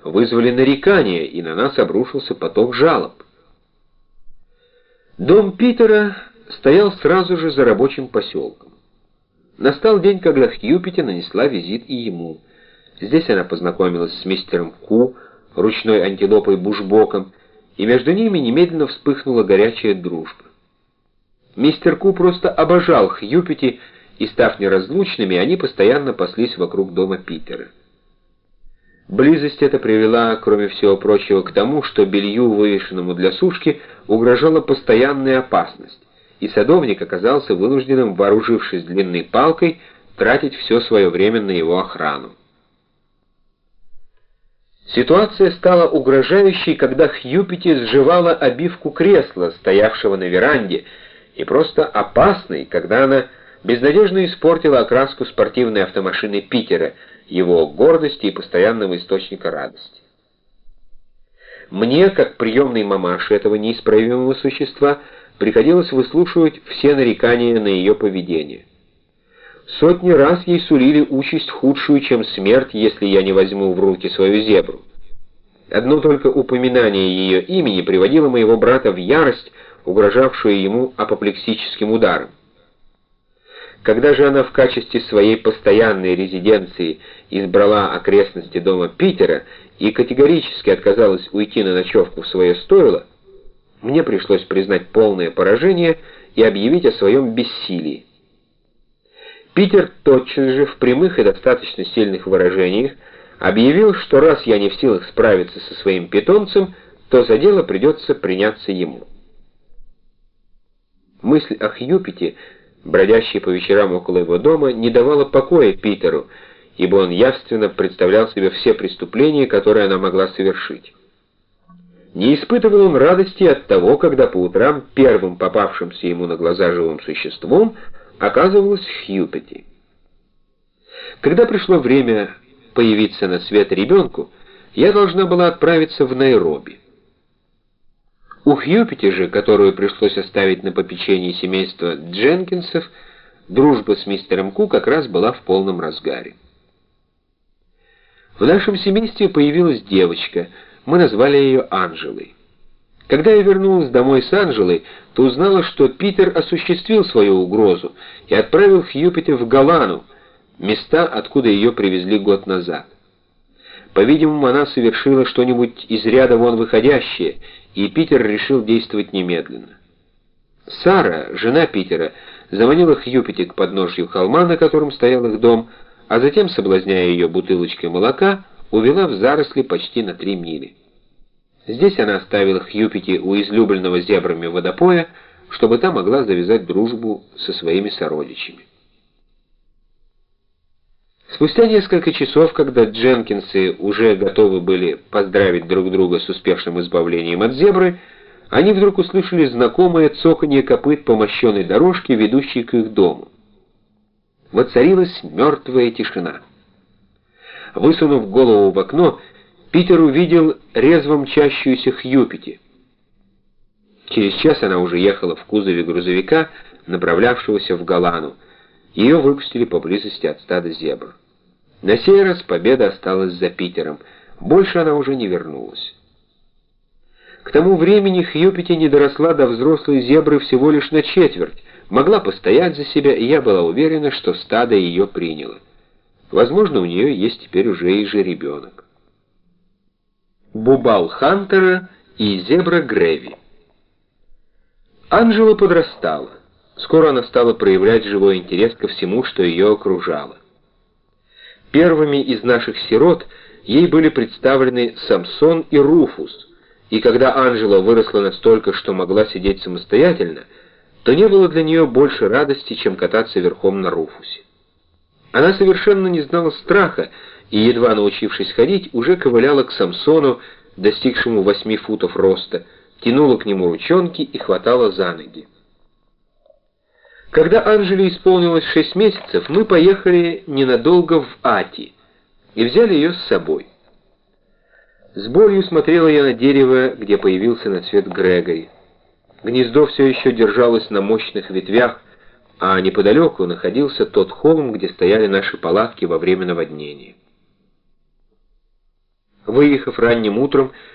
вызвали нарекания, и на нас обрушился поток жалоб. Дом Питера стоял сразу же за рабочим поселком. Настал день, когда Хьюпити нанесла визит и ему. Здесь она познакомилась с мистером Ку, ручной антилопой Бушбоком, и между ними немедленно вспыхнула горячая дружба. Мистер Ку просто обожал Хьюпити, и, став неразлучными, они постоянно паслись вокруг дома Питера. Близость эта привела, кроме всего прочего, к тому, что белью, вывешенному для сушки, угрожала постоянная опасность, и садовник оказался вынужденным, вооружившись длинной палкой, тратить все свое время на его охрану. Ситуация стала угрожающей, когда Хьюпити сживала обивку кресла, стоявшего на веранде, и просто опасной, когда она безнадежно испортила окраску спортивной автомашины Питера, его гордости и постоянного источника радости. Мне, как приемной мамаше этого неисправимого существа, приходилось выслушивать все нарекания на ее поведение. Сотни раз ей сулили участь худшую, чем смерть, если я не возьму в руки свою зебру. Одно только упоминание ее имени приводило моего брата в ярость, угрожавшую ему апоплексическим ударом. Когда же она в качестве своей постоянной резиденции избрала окрестности дома Питера и категорически отказалась уйти на ночевку в свое стойло, мне пришлось признать полное поражение и объявить о своем бессилии. Питер тотчас же в прямых и достаточно сильных выражениях объявил, что раз я не в силах справиться со своим питомцем, то за дело придется приняться ему. Мысль о Хьюпити, бродящей по вечерам около его дома, не давала покоя Питеру, ибо он явственно представлял себе все преступления, которые она могла совершить. Не испытывал он радости от того, когда по утрам первым попавшимся ему на глаза живым существом оказывалась Хьюпити. Когда пришло время появиться на свет ребенку, я должна была отправиться в Найроби. У Хьюпити же, которую пришлось оставить на попечении семейства Дженкинсов, дружба с мистером Ку как раз была в полном разгаре. В нашем семействе появилась девочка, мы назвали ее Анжелой. Когда я вернулась домой с Анжелой, то узнала, что Питер осуществил свою угрозу и отправил Хьюпити в Галану, места, откуда ее привезли год назад. По-видимому, она совершила что-нибудь из ряда вон выходящее, и Питер решил действовать немедленно. Сара, жена Питера, заманила Хьюпити к подножью холма, на котором стоял их дом, а затем, соблазняя ее бутылочкой молока, увела в заросли почти на 3 мили. Здесь она оставила Хьюпити у излюбленного зебрами водопоя, чтобы та могла завязать дружбу со своими сородичами. Спустя несколько часов, когда Дженкинсы уже готовы были поздравить друг друга с успешным избавлением от зебры, они вдруг услышали знакомое цоканье копыт по мощенной дорожке, ведущей к их дому. Воцарилась мертвая тишина. Высунув голову в окно, Питер увидел резво мчащуюся Хьюпити. Через час она уже ехала в кузове грузовика, направлявшегося в Галану. Ее выпустили поблизости от стада зебр. На сей раз победа осталась за Питером. Больше она уже не вернулась. К тому времени Хьюпити не доросла до взрослой зебры всего лишь на четверть, могла постоять за себя, и я была уверена, что стадо ее приняло. Возможно, у нее есть теперь уже и жеребенок. Бубал Хантера и зебра Греви. Анжела подрастала. Скоро она стала проявлять живой интерес ко всему, что ее окружало. Первыми из наших сирот ей были представлены Самсон и Руфус, и когда Анжела выросла настолько, что могла сидеть самостоятельно, то не было для нее больше радости, чем кататься верхом на Руфусе. Она совершенно не знала страха, и, едва научившись ходить, уже ковыляла к Самсону, достигшему 8 футов роста, тянула к нему ручонки и хватала за ноги. Когда Анжеле исполнилось 6 месяцев, мы поехали ненадолго в Ати и взяли ее с собой. С болью смотрела я на дерево, где появился на свет Грегори. Гнездо все еще держалось на мощных ветвях, а неподалеку находился тот холм, где стояли наши палатки во время наводнения. Выехав ранним утром,